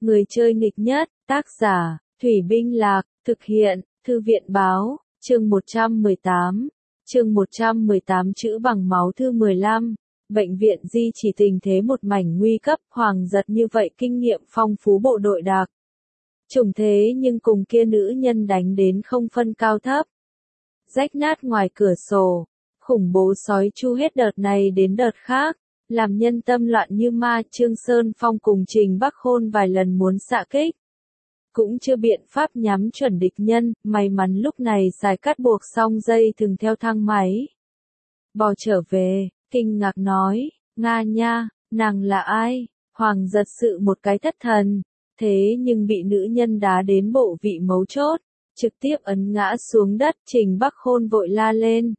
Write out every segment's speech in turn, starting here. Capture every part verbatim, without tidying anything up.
Người chơi nghịch nhất, tác giả, Thủy Binh Lạc, thực hiện, Thư viện Báo, chương một trăm mười tám, chương một trăm mười tám chữ bằng máu thư mười lăm, bệnh viện di chỉ tình thế một mảnh nguy cấp, Hoàng Giật như vậy kinh nghiệm phong phú bộ đội đặc. Chủng thế nhưng cùng kia nữ nhân đánh đến không phân cao thấp. Rách nát ngoài cửa sổ, khủng bố sói chu hết đợt này đến đợt khác. Làm nhân tâm loạn như ma, Trương Sơn Phong cùng Trình Bắc Khôn vài lần muốn xạ kích. Cũng chưa biện pháp nhắm chuẩn địch nhân, may mắn lúc này Sài Cát buộc xong dây thừng theo thang máy. Bò trở về, kinh ngạc nói, Nga nha, nàng là ai? Hoàng Giật sự một cái thất thần, thế nhưng bị nữ nhân đá đến bộ vị mấu chốt, trực tiếp ấn ngã xuống đất, Trình Bắc Khôn vội la lên.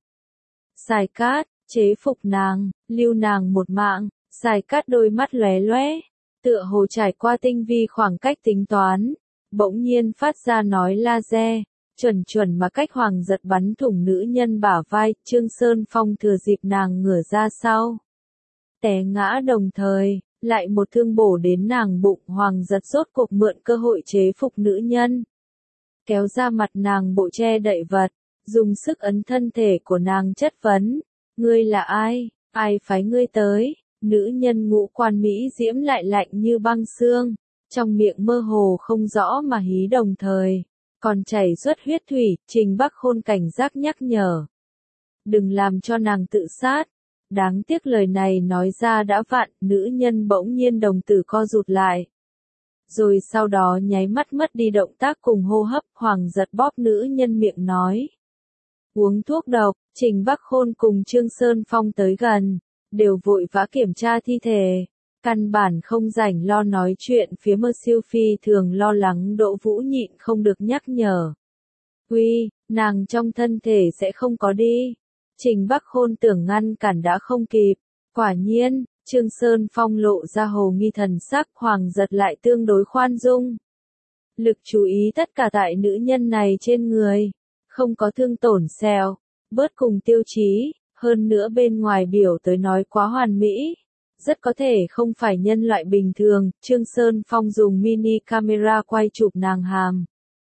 Sài Cát, chế phục nàng, lưu nàng một mạng, Sài Cát đôi mắt lóe lóe, tựa hồ trải qua tinh vi khoảng cách tính toán, bỗng nhiên phát ra nói laser, chuẩn chuẩn mà cách Hoàng Giật bắn thủng nữ nhân bả vai, Trương Sơn Phong thừa dịp nàng ngửa ra sau. Té ngã đồng thời, lại một thương bổ đến nàng bụng, Hoàng Giật rốt cuộc mượn cơ hội chế phục nữ nhân. Kéo ra mặt nàng bộ che đậy vật, dùng sức ấn thân thể của nàng chất vấn. Ngươi là ai? Ai phái ngươi tới? Nữ nhân ngũ quan mỹ diễm lại lạnh như băng xương, trong miệng mơ hồ không rõ mà hí đồng thời, còn chảy suốt huyết thủy, Trình Bắc Khôn cảnh giác nhắc nhở. Đừng làm cho nàng tự sát. Đáng tiếc lời này nói ra đã vặn, nữ nhân bỗng nhiên đồng tử co rụt lại. Rồi sau đó nháy mắt mất đi động tác cùng hô hấp, Hoàng Giật bóp nữ nhân miệng nói. Uống thuốc độc, Trình Bắc Khôn cùng Trương Sơn Phong tới gần, đều vội vã kiểm tra thi thể. Căn bản không rảnh lo nói chuyện, phía Mơ Siêu Phi thường lo lắng Đỗ Vũ nhịn không được nhắc nhở. Uy, nàng trong thân thể sẽ không có đi. Trình Bắc Khôn tưởng ngăn cản đã không kịp. Quả nhiên, Trương Sơn Phong lộ ra hồ nghi thần sắc, Hoàng Giật lại tương đối khoan dung. Lực chú ý tất cả tại nữ nhân này trên người. Không có thương tổn xẹo, bớt cùng tiêu chí, hơn nữa bên ngoài biểu tới nói quá hoàn mỹ. Rất có thể không phải nhân loại bình thường, Trương Sơn Phong dùng mini camera quay chụp nàng hàm.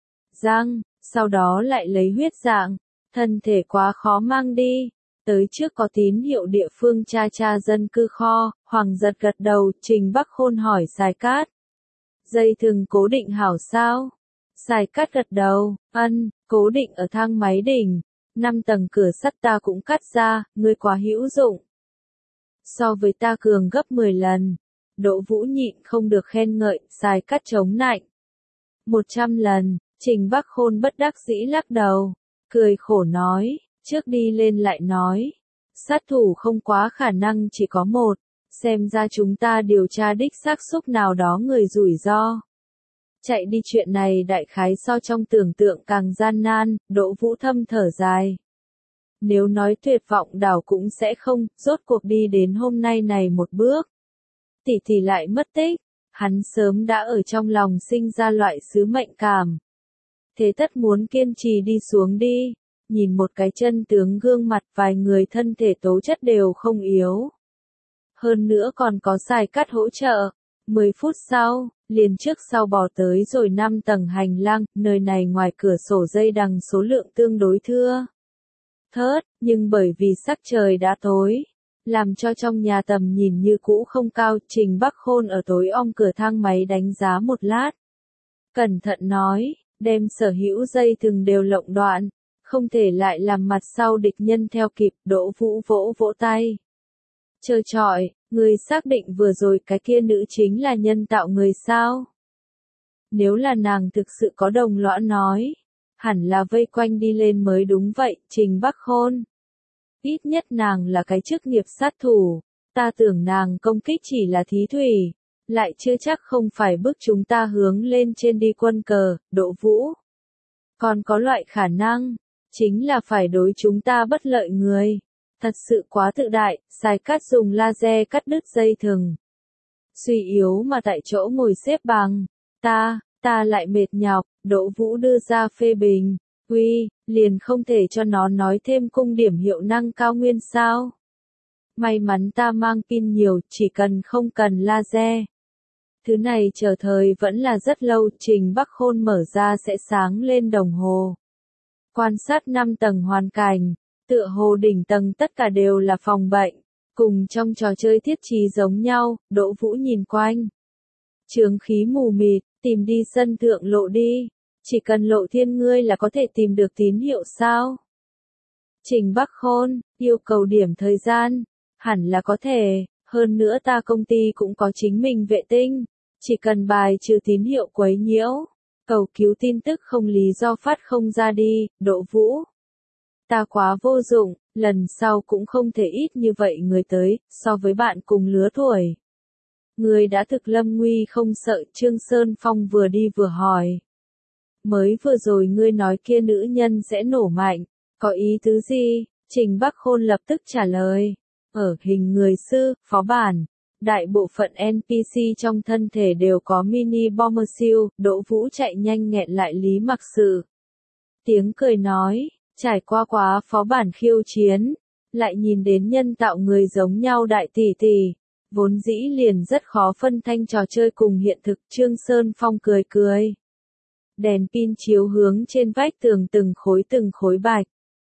Răng, sau đó lại lấy huyết dạng, thân thể quá khó mang đi. Tới trước có tín hiệu địa phương tra tra dân cư kho, Hoàng Giật gật đầu, Trình Bắc Khôn hỏi Sài Cát. Dây thừng cố định hảo sao? Sài Cát gật đầu, ân, cố định ở thang máy đỉnh, năm tầng cửa sắt ta cũng cắt ra, ngươi quá hữu dụng. So với ta cường gấp mười lần, Đỗ Vũ nhịn không được khen ngợi, Sài Cát chống nạnh. một trăm lần, Trình Bắc Khôn bất đắc dĩ lắc đầu, cười khổ nói, trước đi lên lại nói, sát thủ không quá khả năng chỉ có một, xem ra chúng ta điều tra đích xác xúc nào đó người rủi ro. Chạy đi chuyện này đại khái so trong tưởng tượng càng gian nan, Đỗ Vũ thâm thở dài. Nếu nói tuyệt vọng đảo cũng sẽ không, rốt cuộc đi đến hôm nay này một bước. Tỷ tỷ lại mất tích, hắn sớm đã ở trong lòng sinh ra loại sứ mệnh cảm. Thế tất muốn kiên trì đi xuống đi, nhìn một cái chân tướng gương mặt vài người thân thể tố chất đều không yếu. Hơn nữa còn có Sài Cát hỗ trợ. mười phút sau, liền trước sau bò tới rồi năm tầng hành lang, nơi này ngoài cửa sổ dây đằng số lượng tương đối thưa. Thớt, nhưng bởi vì sắc trời đã tối, làm cho trong nhà tầm nhìn như cũ không cao, Trình Bắc Khôn ở tối om cửa thang máy đánh giá một lát. Cẩn thận nói, đem sở hữu dây thừng đều lộng đoạn, không thể lại làm mặt sau địch nhân theo kịp, Đỗ Vũ vỗ vỗ tay. Trơ trọi, người xác định vừa rồi cái kia nữ chính là nhân tạo người sao? Nếu là nàng thực sự có đồng lõa nói, hẳn là vây quanh đi lên mới đúng vậy, Trình Bắc Khôn. Ít nhất nàng là cái chức nghiệp sát thủ, ta tưởng nàng công kích chỉ là thí thủy, lại chưa chắc không phải bước chúng ta hướng lên trên đi quân cờ, Đỗ Vũ. Còn có loại khả năng, chính là phải đối chúng ta bất lợi người. Thật sự quá tự đại, Sài Cát dùng laser cắt đứt dây thừng. Suy yếu mà tại chỗ ngồi xếp bằng, ta, ta lại mệt nhọc, Đỗ Vũ đưa ra phê bình, uy, liền không thể cho nó nói thêm cung điểm hiệu năng cao nguyên sao. May mắn ta mang pin nhiều, chỉ cần không cần laser. Thứ này chờ thời vẫn là rất lâu, Trình Bắc Khôn mở ra sẽ sáng lên đồng hồ. Quan sát năm tầng hoàn cảnh, tựa hồ đỉnh tầng tất cả đều là phòng bệnh, cùng trong trò chơi thiết trí giống nhau, Đỗ Vũ nhìn quanh. Chướng khí mù mịt, tìm đi sân thượng lộ đi, chỉ cần Lộ Thiên ngươi là có thể tìm được tín hiệu sao? Trình Bắc Khôn, yêu cầu điểm thời gian, hẳn là có thể, hơn nữa ta công ty cũng có chính mình vệ tinh, chỉ cần bài trừ tín hiệu quấy nhiễu, cầu cứu tin tức không lý do phát không ra đi, Đỗ Vũ. Ta quá vô dụng, lần sau cũng không thể ít như vậy người tới, so với bạn cùng lứa tuổi. Người đã thực lâm nguy không sợ, Trương Sơn Phong vừa đi vừa hỏi. Mới vừa rồi ngươi nói kia nữ nhân sẽ nổ mạnh, có ý tứ gì? Trình Bắc Khôn lập tức trả lời. Ở hình người sư, phó bản, đại bộ phận en pê xê trong thân thể đều có mini bomber siêu, Đỗ Vũ chạy nhanh nghẹn lại Lý Mặc Sự. Tiếng cười nói, trải qua quá phó bản khiêu chiến, lại nhìn đến nhân tạo người giống nhau đại tỷ tỷ, vốn dĩ liền rất khó phân thanh trò chơi cùng hiện thực. Trương Sơn Phong cười cười. Đèn pin chiếu hướng trên vách tường từng khối từng khối bạch.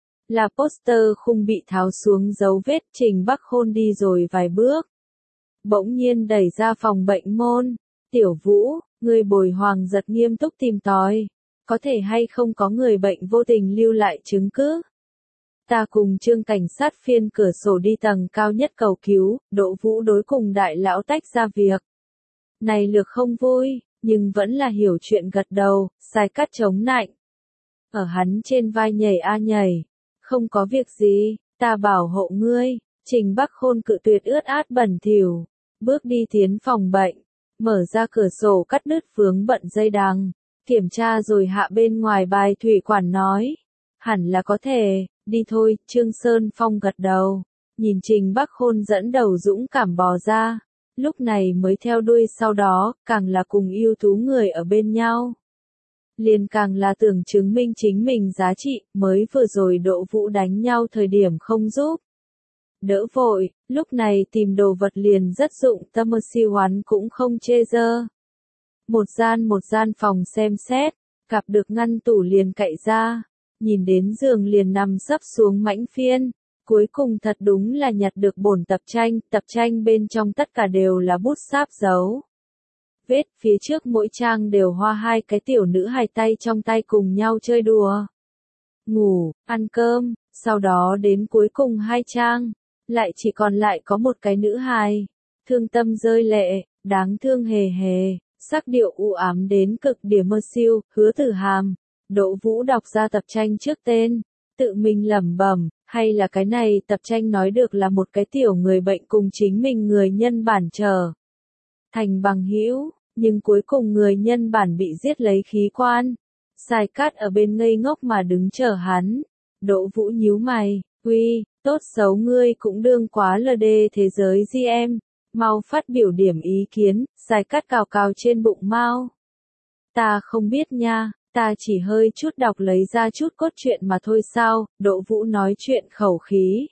Là poster khung bị tháo xuống dấu vết. Trình Bắc Khôn đi rồi vài bước. Bỗng nhiên đẩy ra phòng bệnh môn. Tiểu Vũ, người bồi Hoàng Giật nghiêm túc tìm tòi. Có thể hay không có người bệnh vô tình lưu lại chứng cứ? Ta cùng Trương cảnh sát phiên cửa sổ đi tầng cao nhất cầu cứu, Đỗ Vũ đối cùng đại lão tách ra việc. Này lược không vui, nhưng vẫn là hiểu chuyện gật đầu, sai cắt chống nạnh. Ở hắn trên vai nhảy a nhảy. Không có việc gì, ta bảo hộ ngươi. Trình Bắc Khôn cự tuyệt ướt át bẩn thỉu, bước đi tiến phòng bệnh, mở ra cửa sổ cắt đứt vướng bận dây đằng, kiểm tra rồi hạ bên ngoài bài thủy quản nói. Hẳn là có thể, đi thôi. Trương Sơn Phong gật đầu, nhìn Trình Bắc Khôn dẫn đầu dũng cảm bò ra, lúc này mới theo đuôi sau đó, càng là cùng yêu tú người ở bên nhau. Liền càng là tưởng chứng minh chính mình giá trị, mới vừa rồi Đỗ Vũ đánh nhau thời điểm không giúp. Đỡ vội, lúc này tìm đồ vật liền rất dụng tâm siêu hoán cũng không chê dơ. Một gian một gian phòng xem xét, gặp được ngăn tủ liền cậy ra, nhìn đến giường liền nằm sấp xuống mãnh phiên, cuối cùng thật đúng là nhặt được bổn tập tranh, tập tranh bên trong tất cả đều là bút sáp dấu. Vết phía trước mỗi trang đều hoa hai cái tiểu nữ hài tay trong tay cùng nhau chơi đùa. Ngủ, ăn cơm, sau đó đến cuối cùng hai trang, lại chỉ còn lại có một cái nữ hài. Thương tâm rơi lệ, đáng thương hề hề, sắc điệu u ám đến cực điểm mơ siêu, Hứa Tử Hàm. Đỗ Vũ đọc ra tập tranh trước tên, tự mình lẩm bẩm, hay là cái này tập tranh nói được là một cái tiểu người bệnh cùng chính mình người nhân bản trở thành bằng hữu, nhưng cuối cùng người nhân bản bị giết lấy khí quan. Sai Cát ở bên ngây ngốc mà đứng chờ hắn. Đỗ Vũ nhíu mày, uy, tốt xấu ngươi cũng đương quá lờ đê thế giới gi em, mau phát biểu điểm ý kiến. Sai Cát cào cào trên bụng Mao. Ta không biết nha. Ta chỉ hơi chút đọc lấy ra chút cốt truyện mà thôi sao? Đỗ Vũ nói chuyện khẩu khí.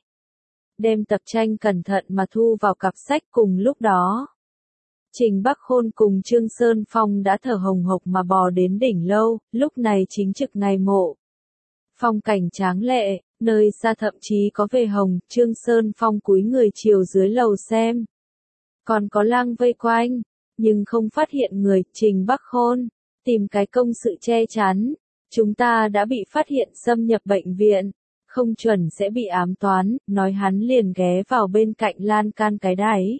Đem tập tranh cẩn thận mà thu vào cặp sách. Cùng lúc đó, Trình Bắc Khôn cùng Trương Sơn Phong đã thở hồng hộc mà bò đến đỉnh lâu, lúc này chính trực ngày mộ. Phong cảnh tráng lệ, nơi xa thậm chí có về hồng. Trương Sơn Phong cúi người chiều dưới lầu xem. Còn có lang vây quanh, nhưng không phát hiện người. Trình Bắc Khôn tìm cái công sự che chắn. Chúng ta đã bị phát hiện xâm nhập bệnh viện, không chuẩn sẽ bị ám toán, nói hắn liền ghé vào bên cạnh lan can cái đáy.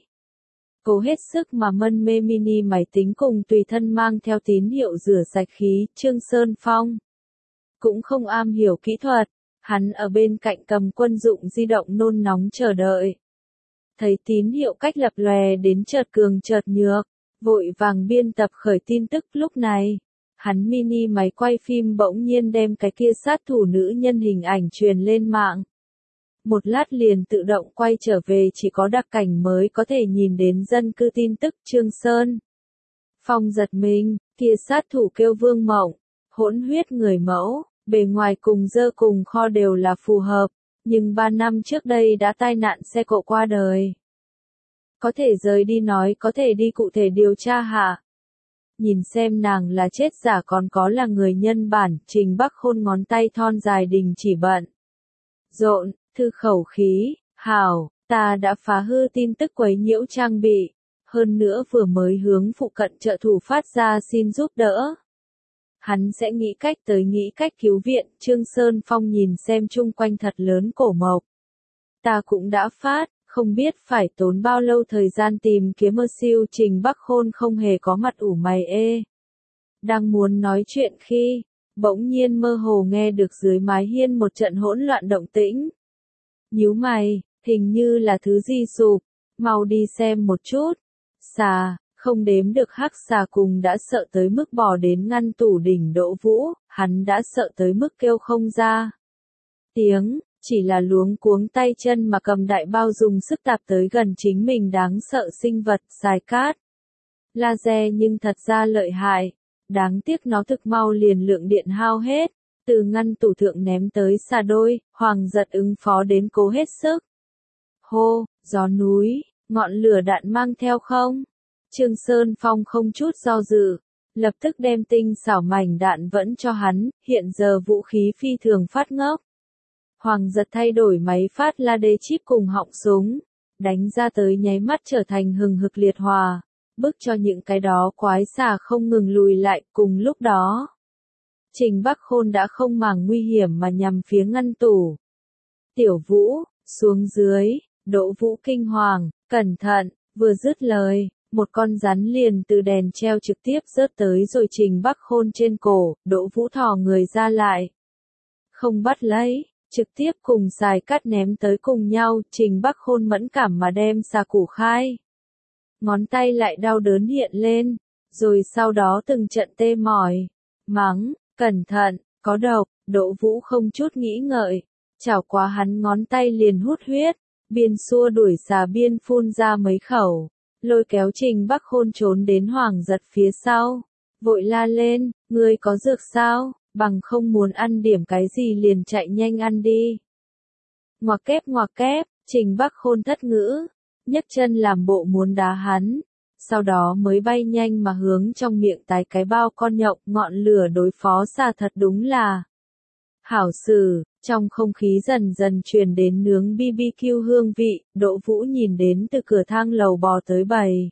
Cố hết sức mà mân mê mini máy tính cùng tùy thân mang theo tín hiệu rửa sạch khí. Trương Sơn Phong cũng không am hiểu kỹ thuật, hắn ở bên cạnh cầm quân dụng di động nôn nóng chờ đợi. Thấy tín hiệu cách lập lòe đến chợt cường chợt nhược, vội vàng biên tập khởi tin tức. Lúc này, hắn mini máy quay phim bỗng nhiên đem cái kia sát thủ nữ nhân hình ảnh truyền lên mạng. Một lát liền tự động quay trở về, chỉ có đặc cảnh mới có thể nhìn đến dân cư tin tức. Trương Sơn Phong giật mình, kia sát thủ kêu Vương Mộng, hỗn huyết người mẫu, bề ngoài cùng dơ cùng kho đều là phù hợp, nhưng ba năm trước đây đã tai nạn xe cộ qua đời. Có thể rời đi nói có thể đi cụ thể điều tra hả? Nhìn xem nàng là chết giả còn có là người nhân bản, Trình Bắc Khôn ngón tay thon dài đình chỉ bận. Rộn, thư khẩu khí, hảo, ta đã phá hư tin tức quấy nhiễu trang bị, hơn nữa vừa mới hướng phụ cận trợ thủ phát ra xin giúp đỡ. Hắn sẽ nghĩ cách tới nghĩ cách cứu viện, Trương Sơn Phong nhìn xem chung quanh thật lớn cổ mộc. Ta cũng đã phát, không biết phải tốn bao lâu thời gian tìm kiếm mơ siêu Trình Bắc Khôn không hề có mặt ủ mày ê. Đang muốn nói chuyện khi, bỗng nhiên mơ hồ nghe được dưới mái hiên một trận hỗn loạn động tĩnh. Nhíu mày, hình như là thứ gì sụp, mau đi xem một chút. Xà, không đếm được hắc xà cùng đã sợ tới mức bò đến ngăn tủ đỉnh Đỗ Vũ, hắn đã sợ tới mức kêu không ra tiếng, chỉ là luống cuống tay chân mà cầm đại bao dùng sức tạp tới gần chính mình đáng sợ sinh vật, xài cát. Laser nhưng thật ra lợi hại, đáng tiếc nó thực mau liền lượng điện hao hết, từ ngăn tủ thượng ném tới xà đôi, Hoàng Giật ứng phó đến cố hết sức. Hô, gió núi, ngọn lửa đạn mang theo không? Trương Sơn Phong không chút do dự, lập tức đem tinh xảo mảnh đạn vẫn cho hắn, hiện giờ vũ khí phi thường phát ngốc. Hoàng Giật thay đổi máy phát laser chip cùng họng súng, đánh ra tới nháy mắt trở thành hừng hực liệt hòa, bức cho những cái đó quái xà không ngừng lùi lại. Cùng lúc đó, Trình Bắc Khôn đã không màng nguy hiểm mà nhằm phía ngăn tủ. Tiểu Vũ, xuống dưới, Đỗ Vũ kinh hoàng, cẩn thận, vừa dứt lời, một con rắn liền từ đèn treo trực tiếp rớt tới rồi Trình Bắc Khôn trên cổ, Đỗ Vũ thò người ra lại. Không bắt lấy, trực tiếp cùng xài cát ném tới cùng nhau, Trình Bắc Khôn mẫn cảm mà đem xà củ khai. Ngón tay lại đau đớn hiện lên, rồi sau đó từng trận tê mỏi, mắng, cẩn thận, có độc, Đỗ Vũ không chút nghĩ ngợi, chảo quá hắn ngón tay liền hút huyết, biên xua đuổi xà biên phun ra mấy khẩu, lôi kéo Trình Bắc Khôn trốn đến Hoàng Giật phía sau, vội la lên, ngươi có dược sao, bằng không muốn ăn điểm cái gì liền chạy nhanh ăn đi. Ngoặc kép ngoặc kép, Trình Bắc Khôn thất ngữ, nhấc chân làm bộ muốn đá hắn, sau đó mới bay nhanh mà hướng trong miệng tái cái bao con nhộng, ngọn lửa đối phó xà thật đúng là hảo xử. Trong không khí dần dần truyền đến nướng bê bê kiu hương vị, Đỗ Vũ nhìn đến từ cửa thang lầu bò tới bầy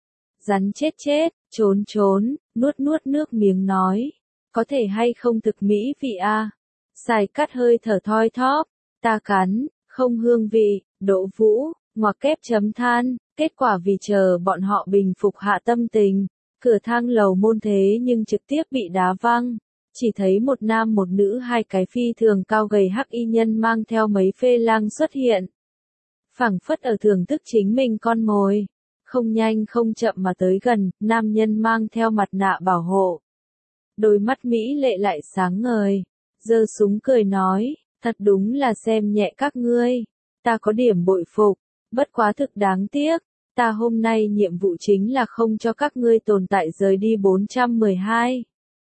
rắn chết chết, trốn trốn, nuốt nuốt nước miếng nói, có thể hay không thực mỹ vị a? Xài cát hơi thở thoi thóp, ta cắn, không hương vị, Đỗ Vũ, ngoặc kép chấm than, kết quả vì chờ bọn họ bình phục hạ tâm tình, cửa thang lầu môn thế nhưng trực tiếp bị đá văng. Chỉ thấy một nam một nữ hai cái phi thường cao gầy hắc y nhân mang theo mấy phê lang xuất hiện. Phảng phất ở thưởng thức chính mình con mồi. Không nhanh không chậm mà tới gần, nam nhân mang theo mặt nạ bảo hộ. Đôi mắt Mỹ lệ lại sáng ngời. Giơ súng cười nói, thật đúng là xem nhẹ các ngươi. Ta có điểm bội phục, bất quá thực đáng tiếc. Ta hôm nay nhiệm vụ chính là không cho các ngươi tồn tại rời đi bốn trăm mười hai.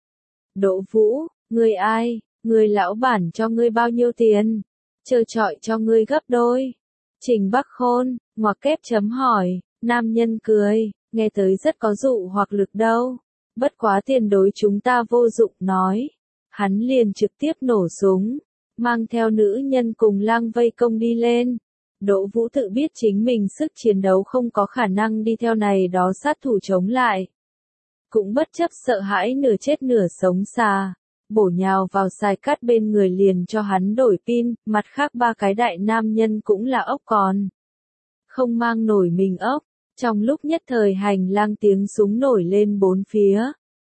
Đỗ Vũ, ngươi ai, ngươi lão bản cho ngươi bao nhiêu tiền? Trơ trọi cho ngươi gấp đôi. Trình Bắc Khôn, ngoặc kép chấm hỏi, nam nhân cười, nghe tới rất có dụ hoặc lực đâu. Bất quá tiền đối chúng ta vô dụng nói. Hắn liền trực tiếp nổ súng, mang theo nữ nhân cùng lang vây công đi lên. Đỗ Vũ tự biết chính mình sức chiến đấu không có khả năng đi theo này đó sát thủ chống lại. Cũng bất chấp sợ hãi nửa chết nửa sống xà, bổ nhào vào xài cát bên người liền cho hắn đổi pin, mặt khác ba cái đại nam nhân cũng là ốc còn. Không mang nổi mình ốc, trong lúc nhất thời hành lang tiếng súng nổi lên bốn phía.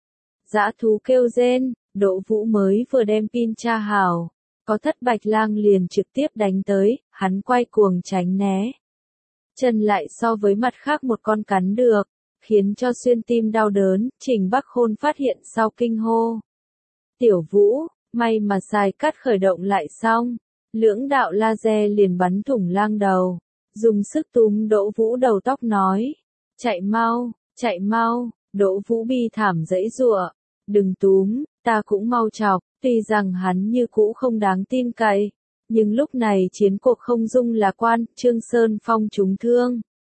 Dã thú kêu rên, Đỗ Vũ mới vừa đem pin tra hảo, có thất bạch lang liền trực tiếp đánh tới, hắn quay cuồng tránh né. Chân lại so với mặt khác một con cắn được. Khiến cho xuyên tim đau đớn, Trình Bắc Khôn phát hiện sau kinh hô. Tiểu Vũ, may mà xài cát khởi động lại xong, lưỡng đạo laser liền bắn thủng lang đầu, dùng sức túm Đỗ Vũ đầu tóc nói, chạy mau, chạy mau, Đỗ Vũ bi thảm dãy giụa, đừng túm, ta cũng mau chọc, tuy rằng hắn như cũ không đáng tin cậy, nhưng lúc này chiến cuộc không dung là quan, Trương Sơn Phong trúng thương.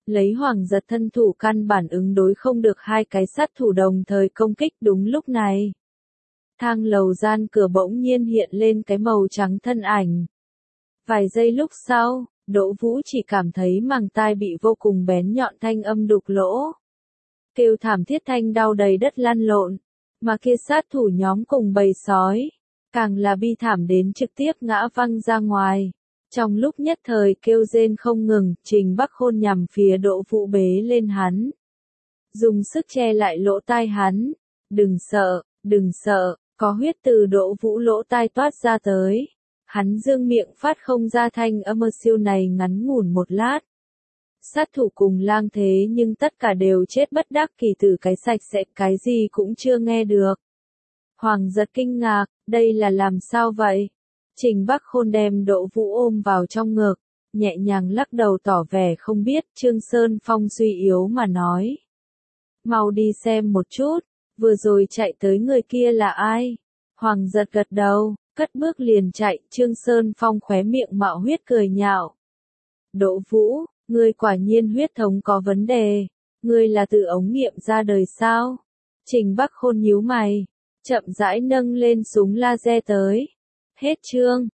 Lấy Hoàng Giật thân thủ căn bản ứng đối không được hai cái sát thủ đồng thời công kích đúng lúc này. Thang lầu gian cửa bỗng nhiên hiện lên cái màu trắng thân ảnh. Vài giây lúc sau, Đỗ Vũ chỉ cảm thấy màng tai bị vô cùng bén nhọn thanh âm đục lỗ. Kêu thảm thiết thanh đau đầy đất lăn lộn, mà kia sát thủ nhóm cùng bầy sói, càng là bi thảm đến trực tiếp ngã văng ra ngoài. Trong lúc nhất thời kêu rên không ngừng, Trình Bắc Khôn nhằm phía Đỗ Vũ bế lên hắn. Dùng sức che lại lỗ tai hắn. Đừng sợ, đừng sợ, có huyết từ Đỗ Vũ lỗ tai toát ra tới. Hắn dương miệng phát không ra thanh âm siêu này ngắn ngủn một lát. Sát thủ cùng lang thế nhưng tất cả đều chết bất đắc kỳ tử cái sạch sẽ, cái gì cũng chưa nghe được. Hoàng Giật kinh ngạc, đây là làm sao vậy? Trình Bắc Khôn đem Đỗ Vũ ôm vào trong ngực, nhẹ nhàng lắc đầu tỏ vẻ không biết. Trương Sơn Phong suy yếu mà nói. Mau đi xem một chút, vừa rồi chạy tới người kia là ai? Hoàng Giật gật đầu, cất bước liền chạy. Trương Sơn Phong khóe miệng mạo huyết cười nhạo. Đỗ Vũ, ngươi quả nhiên huyết thống có vấn đề, ngươi là từ ống nghiệm ra đời sao? Trình Bắc Khôn nhíu mày, chậm rãi nâng lên súng laser tới. Hết chương.